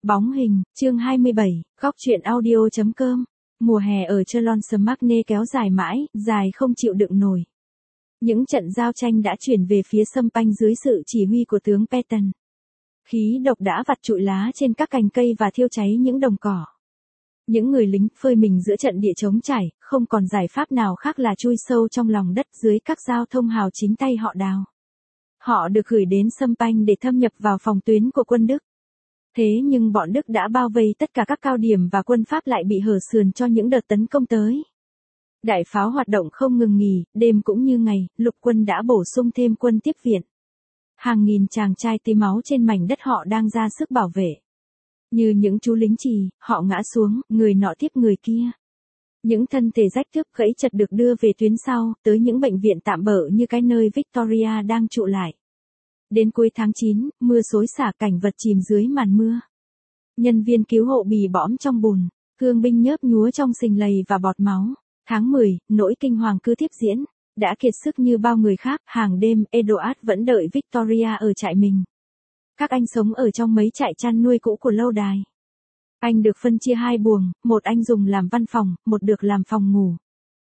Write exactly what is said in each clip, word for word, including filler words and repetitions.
Bóng hình, chương hai mươi bảy, góc truyện audio.com. Mùa hè ở Chalon-sur-Marne kéo dài mãi, dài không chịu đựng nổi. Những trận giao tranh đã chuyển về phía Champagne dưới sự chỉ huy của tướng Pétain. Khí độc đã vặt trụi lá trên các cành cây và thiêu cháy những đồng cỏ. Những người lính phơi mình giữa trận địa trống trải, không còn giải pháp nào khác là chui sâu trong lòng đất dưới các giao thông hào chính tay họ đào. Họ được gửi đến Champagne để thâm nhập vào phòng tuyến của quân Đức. Thế nhưng bọn Đức đã bao vây tất cả các cao điểm và quân Pháp lại bị hở sườn cho những đợt tấn công tới. Đại pháo hoạt động không ngừng nghỉ, đêm cũng như ngày, lục quân đã bổ sung thêm quân tiếp viện. Hàng nghìn chàng trai tí máu trên mảnh đất họ đang ra sức bảo vệ. Như những chú lính chì, họ ngã xuống, người nọ tiếp người kia. Những thân thể rách thướt gãy chật được đưa về tuyến sau, tới những bệnh viện tạm bợ như cái nơi Victoria đang trụ lại. Đến cuối tháng chín, mưa xối xả, cảnh vật chìm dưới màn mưa. Nhân viên cứu hộ bì bõm trong bùn, thương binh nhớp nhúa trong sình lầy và bọt máu. Tháng mười, nỗi kinh hoàng cứ tiếp diễn. Đã kiệt sức như bao người khác, hàng đêm, Edouard vẫn đợi Victoria ở trại mình. Các anh sống ở trong mấy trại chăn nuôi cũ của lâu đài. Anh được phân chia hai buồng, một anh dùng làm văn phòng, một được làm phòng ngủ.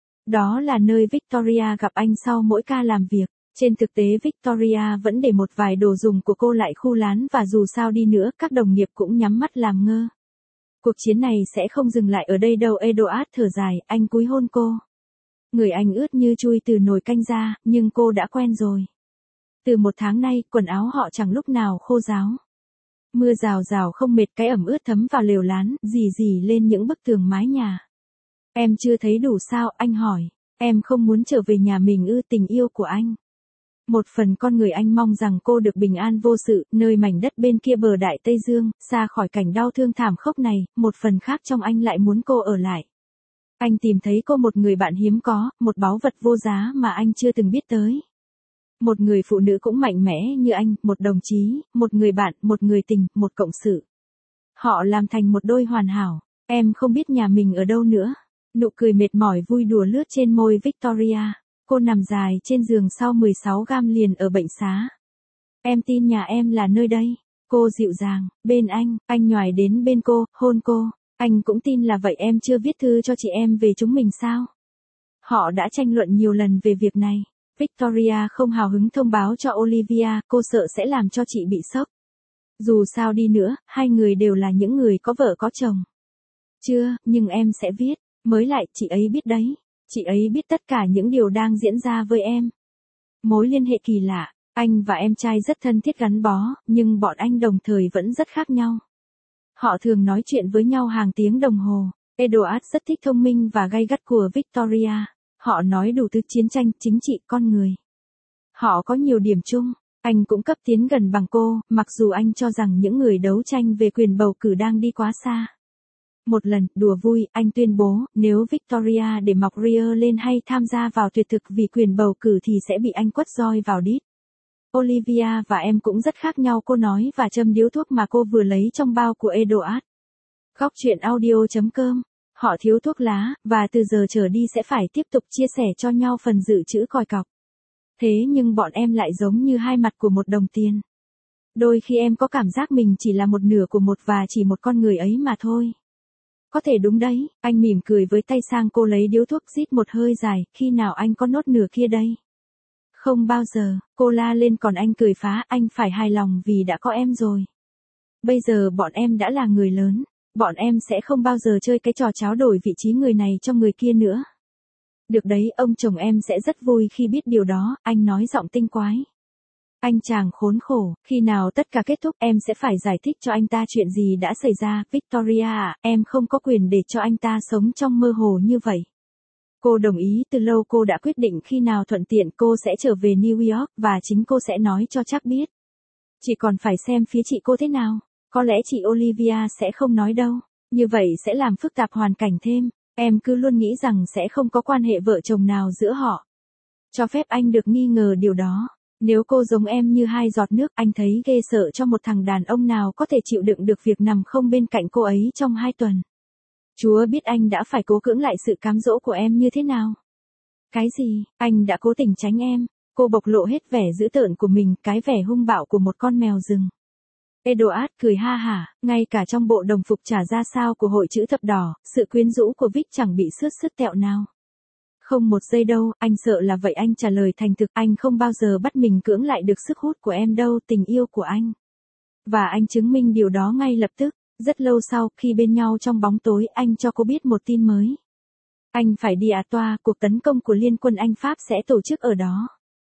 Đó là nơi Victoria gặp anh sau mỗi ca làm việc. Trên thực tế Victoria vẫn để một vài đồ dùng của cô lại khu lán và dù sao đi nữa các đồng nghiệp cũng nhắm mắt làm ngơ. Cuộc chiến này sẽ không dừng lại ở đây đâu. Edouard thở dài, anh cúi hôn cô. Người anh ướt như chui từ nồi canh ra, nhưng cô đã quen rồi. Từ một tháng nay, quần áo họ chẳng lúc nào khô ráo. Mưa rào rào không mệt, cái ẩm ướt thấm vào lều lán, rì rì lên những bức tường mái nhà. Em chưa thấy đủ sao, anh hỏi. Em không muốn trở về nhà mình ư? Tình yêu của anh. Một phần con người anh mong rằng cô được bình an vô sự, nơi mảnh đất bên kia bờ Đại Tây Dương, xa khỏi cảnh đau thương thảm khốc này, một phần khác trong anh lại muốn cô ở lại. Anh tìm thấy cô một người bạn hiếm có, một báu vật vô giá mà anh chưa từng biết tới. Một người phụ nữ cũng mạnh mẽ như anh, một đồng chí, một người bạn, một người tình, một cộng sự. Họ làm thành một đôi hoàn hảo. Em không biết nhà mình ở đâu nữa. Nụ cười mệt mỏi vui đùa lướt trên môi Victoria. Cô nằm dài trên giường sau mười sáu gam liền ở bệnh xá. Em tin nhà em là nơi đây. Cô dịu dàng, bên anh, anh nhoài đến bên cô, hôn cô. Anh cũng tin là vậy. Em chưa viết thư cho chị em về chúng mình sao? Họ đã tranh luận nhiều lần về việc này. Victoria không hào hứng thông báo cho Olivia, cô sợ sẽ làm cho chị bị sốc. Dù sao đi nữa, hai người đều là những người có vợ có chồng. Chưa, nhưng em sẽ viết. Mới lại, chị ấy biết đấy. Chị ấy biết tất cả những điều đang diễn ra với em. Mối liên hệ kỳ lạ, anh và em trai rất thân thiết gắn bó, nhưng bọn anh đồng thời vẫn rất khác nhau. Họ thường nói chuyện với nhau hàng tiếng đồng hồ. Edouard rất thích thông minh và gay gắt của Victoria. Họ nói đủ thứ chiến tranh, chính trị, con người. Họ có nhiều điểm chung. Anh cũng cấp tiến gần bằng cô, mặc dù anh cho rằng những người đấu tranh về quyền bầu cử đang đi quá xa. Một lần, đùa vui, anh tuyên bố, nếu Victoria để mọc ria lên hay tham gia vào tuyệt thực vì quyền bầu cử thì sẽ bị anh quất roi vào đít. Olivia và em cũng rất khác nhau, cô nói và châm điếu thuốc mà cô vừa lấy trong bao của Edouard. Góc truyện audio.com. Họ thiếu thuốc lá, và từ giờ trở đi sẽ phải tiếp tục chia sẻ cho nhau phần dự trữ còi cọc. Thế nhưng bọn em lại giống như hai mặt của một đồng tiền. Đôi khi em có cảm giác mình chỉ là một nửa của một và chỉ một con người ấy mà thôi. Có thể đúng đấy, anh mỉm cười với tay sang cô lấy điếu thuốc rít một hơi dài, khi nào anh có nốt nửa kia đây? Không bao giờ, cô la lên còn anh cười phá, anh phải hài lòng vì đã có em rồi. Bây giờ bọn em đã là người lớn, bọn em sẽ không bao giờ chơi cái trò tráo đổi vị trí người này cho người kia nữa. Được đấy, ông chồng em sẽ rất vui khi biết điều đó, anh nói giọng tinh quái. Anh chàng khốn khổ, khi nào tất cả kết thúc em sẽ phải giải thích cho anh ta chuyện gì đã xảy ra. Victoria à, em không có quyền để cho anh ta sống trong mơ hồ như vậy. Cô đồng ý từ lâu, cô đã quyết định khi nào thuận tiện cô sẽ trở về New York và chính cô sẽ nói cho chắc biết. Chỉ còn phải xem phía chị cô thế nào, có lẽ chị Olivia sẽ không nói đâu, như vậy sẽ làm phức tạp hoàn cảnh thêm, em cứ luôn nghĩ rằng sẽ không có quan hệ vợ chồng nào giữa họ. Cho phép anh được nghi ngờ điều đó. Nếu cô giống em như hai giọt nước, anh thấy ghê sợ cho một thằng đàn ông nào có thể chịu đựng được việc nằm không bên cạnh cô ấy trong hai tuần. Chúa biết anh đã phải cố cưỡng lại sự cám dỗ của em như thế nào. Cái gì, anh đã cố tình tránh em. Cô bộc lộ hết vẻ dữ tợn của mình, cái vẻ hung bạo của một con mèo rừng. Edward cười ha hả, ngay cả trong bộ đồng phục trả ra sao của hội chữ thập đỏ, sự quyến rũ của Vic chẳng bị sướt sứt tẹo nào. Không một giây đâu, anh sợ là vậy. Anh trả lời thành thực, anh không bao giờ bắt mình cưỡng lại được sức hút của em đâu, tình yêu của anh. Và anh chứng minh điều đó ngay lập tức. Rất lâu sau, khi bên nhau trong bóng tối, anh cho cô biết một tin mới. Anh phải đi à toa, cuộc tấn công của Liên quân Anh Pháp sẽ tổ chức ở đó.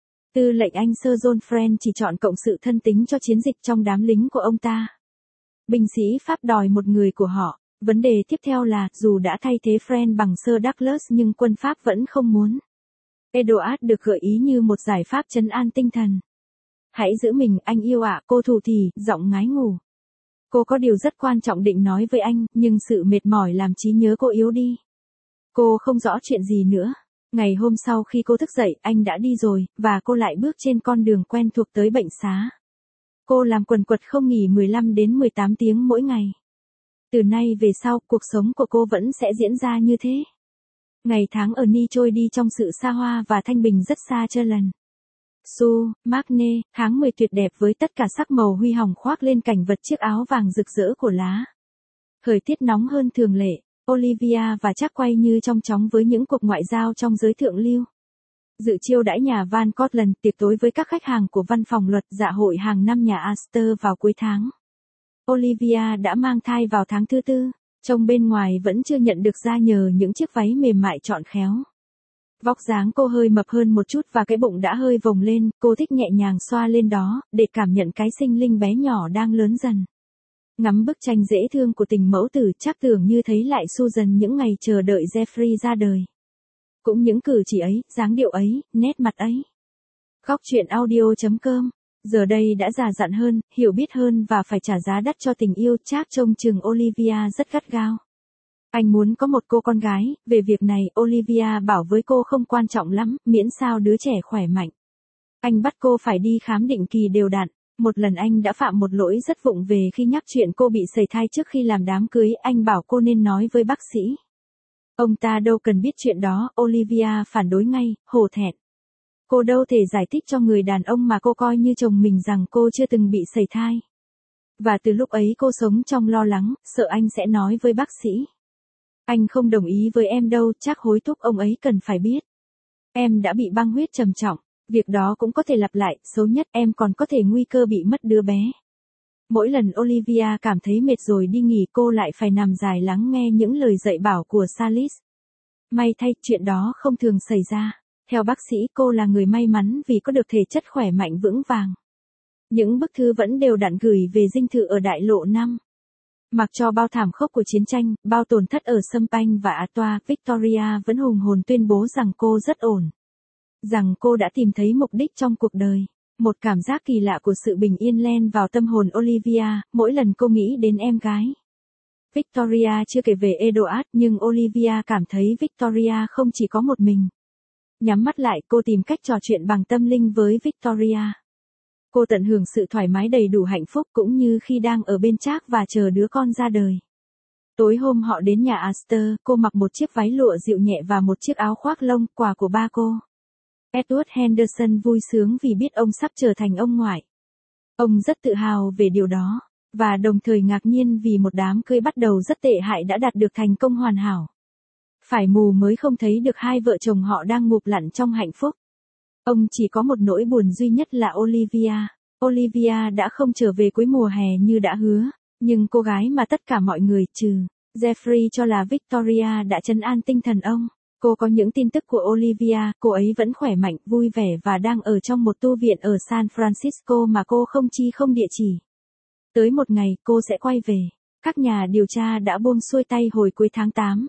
Tư lệnh Anh Sir John Friend chỉ chọn cộng sự thân tín cho chiến dịch trong đám lính của ông ta. Binh sĩ Pháp đòi một người của họ. Vấn đề tiếp theo là, dù đã thay thế Friend bằng Sir Douglas nhưng quân Pháp vẫn không muốn. Edward được gợi ý như một giải pháp trấn an tinh thần. Hãy giữ mình, anh yêu ạ, cô thủ thỉ, giọng ngái ngủ. Cô có điều rất quan trọng định nói với anh, nhưng sự mệt mỏi làm trí nhớ cô yếu đi. Cô không rõ chuyện gì nữa. Ngày hôm sau khi cô thức dậy, anh đã đi rồi, và cô lại bước trên con đường quen thuộc tới bệnh xá. Cô làm quần quật không nghỉ mười lăm đến mười tám tiếng mỗi ngày. Từ nay về sau, cuộc sống của cô vẫn sẽ diễn ra như thế. Ngày tháng ở Ni trôi đi trong sự xa hoa và thanh bình rất xa Churland. Su, Magne, tháng mười tuyệt đẹp với tất cả sắc màu huy hồng khoác lên cảnh vật chiếc áo vàng rực rỡ của lá. Thời tiết nóng hơn thường lệ, Olivia và Jack quay như trong chóng với những cuộc ngoại giao trong giới thượng lưu. Dự chiêu đãi nhà Van Cortlandt, tiệc tối với các khách hàng của văn phòng luật, dạ hội hàng năm nhà Astor vào cuối tháng. Olivia đã mang thai vào tháng thứ tư, trông bên ngoài vẫn chưa nhận được ra nhờ những chiếc váy mềm mại chọn khéo. Vóc dáng cô hơi mập hơn một chút và cái bụng đã hơi vồng lên, cô thích nhẹ nhàng xoa lên đó, để cảm nhận cái sinh linh bé nhỏ đang lớn dần. Ngắm bức tranh dễ thương của tình mẫu tử, chắc tưởng như thấy lại Susan những ngày chờ đợi Jeffrey ra đời. Cũng những cử chỉ ấy, dáng điệu ấy, nét mặt ấy. Góc truyện audio chấm com. Giờ đây đã già dặn hơn, hiểu biết hơn và phải trả giá đắt cho tình yêu, Jack trông chừng Olivia rất gắt gao. Anh muốn có một cô con gái, về việc này Olivia bảo với cô không quan trọng lắm, miễn sao đứa trẻ khỏe mạnh. Anh bắt cô phải đi khám định kỳ đều đặn. Một lần anh đã phạm một lỗi rất vụng về khi nhắc chuyện cô bị sẩy thai trước khi làm đám cưới, anh bảo cô nên nói với bác sĩ. Ông ta đâu cần biết chuyện đó, Olivia phản đối ngay, hổ thẹn. Cô đâu thể giải thích cho người đàn ông mà cô coi như chồng mình rằng cô chưa từng bị sẩy thai. Và từ lúc ấy cô sống trong lo lắng, sợ anh sẽ nói với bác sĩ. Anh không đồng ý với em đâu, chắc hối thúc ông ấy cần phải biết. Em đã bị băng huyết trầm trọng, việc đó cũng có thể lặp lại, xấu nhất em còn có thể nguy cơ bị mất đứa bé. Mỗi lần Olivia cảm thấy mệt rồi đi nghỉ, cô lại phải nằm dài lắng nghe những lời dạy bảo của Salis. May thay, chuyện đó không thường xảy ra. Theo bác sĩ, cô là người may mắn vì có được thể chất khỏe mạnh vững vàng. Những bức thư vẫn đều đặn gửi về dinh thự ở đại lộ năm. Mặc cho bao thảm khốc của chiến tranh, bao tổn thất ở Champagne và Artois, Victoria vẫn hùng hồn tuyên bố rằng cô rất ổn. Rằng cô đã tìm thấy mục đích trong cuộc đời. Một cảm giác kỳ lạ của sự bình yên len vào tâm hồn Olivia, mỗi lần cô nghĩ đến em gái. Victoria chưa kể về Edward, nhưng Olivia cảm thấy Victoria không chỉ có một mình. Nhắm mắt lại, cô tìm cách trò chuyện bằng tâm linh với Victoria. Cô tận hưởng sự thoải mái đầy đủ hạnh phúc cũng như khi đang ở bên Jack và chờ đứa con ra đời. Tối hôm họ đến nhà Astor, cô mặc một chiếc váy lụa dịu nhẹ và một chiếc áo khoác lông, quà của ba cô. Edward Henderson vui sướng vì biết ông sắp trở thành ông ngoại. Ông rất tự hào về điều đó, và đồng thời ngạc nhiên vì một đám cưới bắt đầu rất tệ hại đã đạt được thành công hoàn hảo. Phải mù mới không thấy được hai vợ chồng họ đang ngụp lặn trong hạnh phúc. Ông chỉ có một nỗi buồn duy nhất là Olivia. Olivia đã không trở về cuối mùa hè như đã hứa, nhưng cô gái mà tất cả mọi người trừ Jeffrey cho là Victoria đã trấn an tinh thần ông. Cô có những tin tức của Olivia, cô ấy vẫn khỏe mạnh, vui vẻ và đang ở trong một tu viện ở San Francisco mà cô không chi không địa chỉ. Tới một ngày, cô sẽ quay về. Các nhà điều tra đã buông xuôi tay hồi cuối tháng tám.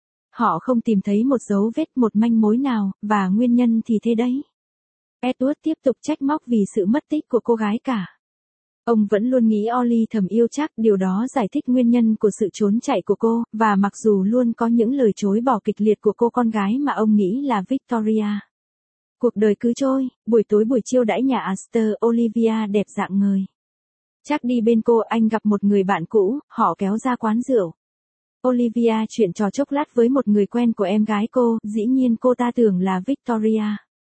Họ không tìm thấy một dấu vết, một manh mối nào, và nguyên nhân thì thế đấy. Edward tiếp tục trách móc vì sự mất tích của cô gái cả. Ông vẫn luôn nghĩ Ollie thầm yêu chắc, điều đó giải thích nguyên nhân của sự trốn chạy của cô, và mặc dù luôn có những lời chối bỏ kịch liệt của cô con gái mà ông nghĩ là Victoria. Cuộc đời cứ trôi, buổi tối buổi chiêu đãi nhà Astor, Olivia đẹp rạng ngời. Chắc đi bên cô, anh gặp một người bạn cũ, họ kéo ra quán rượu. Olivia chuyện trò chốc lát với một người quen của em gái cô, dĩ nhiên cô ta tưởng là Victoria.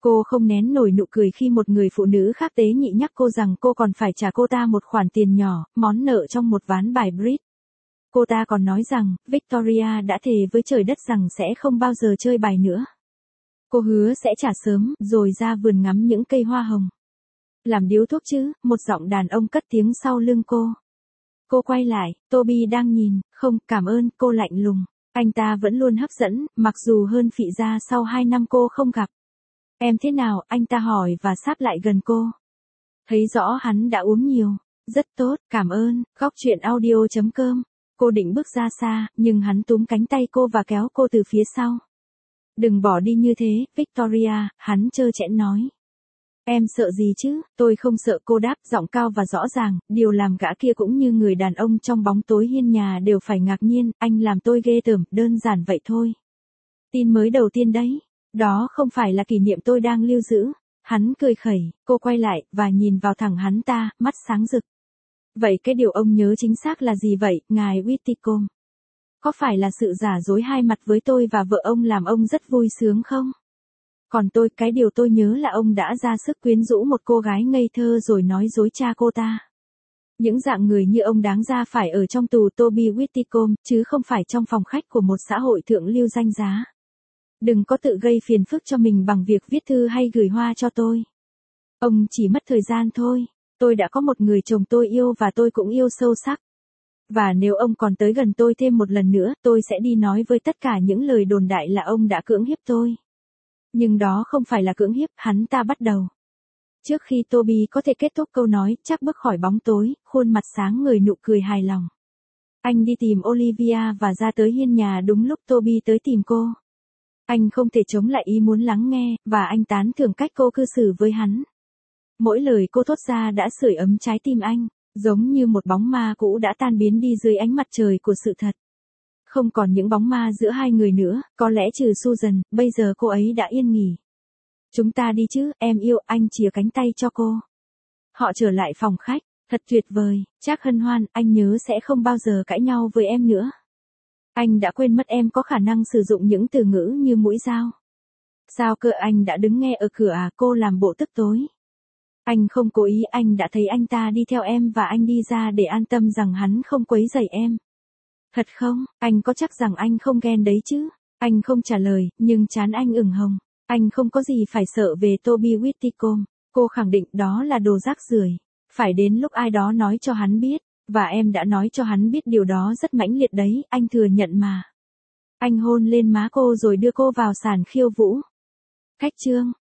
Cô không nén nổi nụ cười khi một người phụ nữ khác tế nhị nhắc cô rằng cô còn phải trả cô ta một khoản tiền nhỏ, món nợ trong một ván bài bridge. Cô ta còn nói rằng, Victoria đã thề với trời đất rằng sẽ không bao giờ chơi bài nữa. Cô hứa sẽ trả sớm, rồi ra vườn ngắm những cây hoa hồng. Làm điếu thuốc chứ, một giọng đàn ông cất tiếng sau lưng cô. Cô quay lại, Toby đang nhìn, không, cảm ơn, cô lạnh lùng. Anh ta vẫn luôn hấp dẫn, mặc dù hơn phị ra sau hai năm cô không gặp. Em thế nào, anh ta hỏi và sáp lại gần cô. Thấy rõ hắn đã uống nhiều. Rất tốt, cảm ơn, góc chuyện audio chấm com. Cô định bước ra xa, nhưng hắn túm cánh tay cô và kéo cô từ phía sau. Đừng bỏ đi như thế, Victoria, hắn trơ trẽn nói. Em sợ gì chứ, tôi không sợ, cô đáp, giọng cao và rõ ràng, điều làm gã kia cũng như người đàn ông trong bóng tối hiên nhà đều phải ngạc nhiên, anh làm tôi ghê tởm, đơn giản vậy thôi. Tin mới đầu tiên đấy, đó không phải là kỷ niệm tôi đang lưu giữ. Hắn cười khẩy, cô quay lại, và nhìn vào thẳng hắn ta, mắt sáng rực. Vậy cái điều ông nhớ chính xác là gì vậy, ngài Whitcomb? Có phải là sự giả dối hai mặt với tôi và vợ ông làm ông rất vui sướng không? Còn tôi, cái điều tôi nhớ là ông đã ra sức quyến rũ một cô gái ngây thơ rồi nói dối cha cô ta. Những dạng người như ông đáng ra phải ở trong tù Toby Whitcomb, chứ không phải trong phòng khách của một xã hội thượng lưu danh giá. Đừng có tự gây phiền phức cho mình bằng việc viết thư hay gửi hoa cho tôi. Ông chỉ mất thời gian thôi. Tôi đã có một người chồng tôi yêu và tôi cũng yêu sâu sắc. Và nếu ông còn tới gần tôi thêm một lần nữa, tôi sẽ đi nói với tất cả những lời đồn đại là ông đã cưỡng hiếp tôi. Nhưng đó không phải là cưỡng hiếp, hắn ta bắt đầu. Trước khi Toby có thể kết thúc câu nói, chắc bước khỏi bóng tối, khuôn mặt sáng ngời nụ cười hài lòng. Anh đi tìm Olivia và ra tới hiên nhà đúng lúc Toby tới tìm cô. Anh không thể chống lại ý muốn lắng nghe, và anh tán thưởng cách cô cư xử với hắn. Mỗi lời cô thốt ra đã sưởi ấm trái tim anh, giống như một bóng ma cũ đã tan biến đi dưới ánh mặt trời của sự thật. Không còn những bóng ma giữa hai người nữa, có lẽ trừ Susan, bây giờ cô ấy đã yên nghỉ. Chúng ta đi chứ, em yêu, anh chìa cánh tay cho cô. Họ trở lại phòng khách, thật tuyệt vời, Trác hân hoan, anh nhớ sẽ không bao giờ cãi nhau với em nữa. Anh đã quên mất em có khả năng sử dụng những từ ngữ như mũi dao. Sao cơ, anh đã đứng nghe ở cửa à, cô làm bộ tức tối. Anh không cố ý, anh đã thấy anh ta đi theo em và anh đi ra để an tâm rằng hắn không quấy rầy em. Thật không, anh có chắc rằng anh không ghen đấy chứ? Anh không trả lời, nhưng trán anh ửng hồng. Anh không có gì phải sợ về Toby Whitcomb. Cô khẳng định đó là đồ rác rưởi. Phải đến lúc ai đó nói cho hắn biết. Và em đã nói cho hắn biết điều đó rất mãnh liệt đấy, anh thừa nhận mà. Anh hôn lên má cô rồi đưa cô vào sàn khiêu vũ. Khách trương.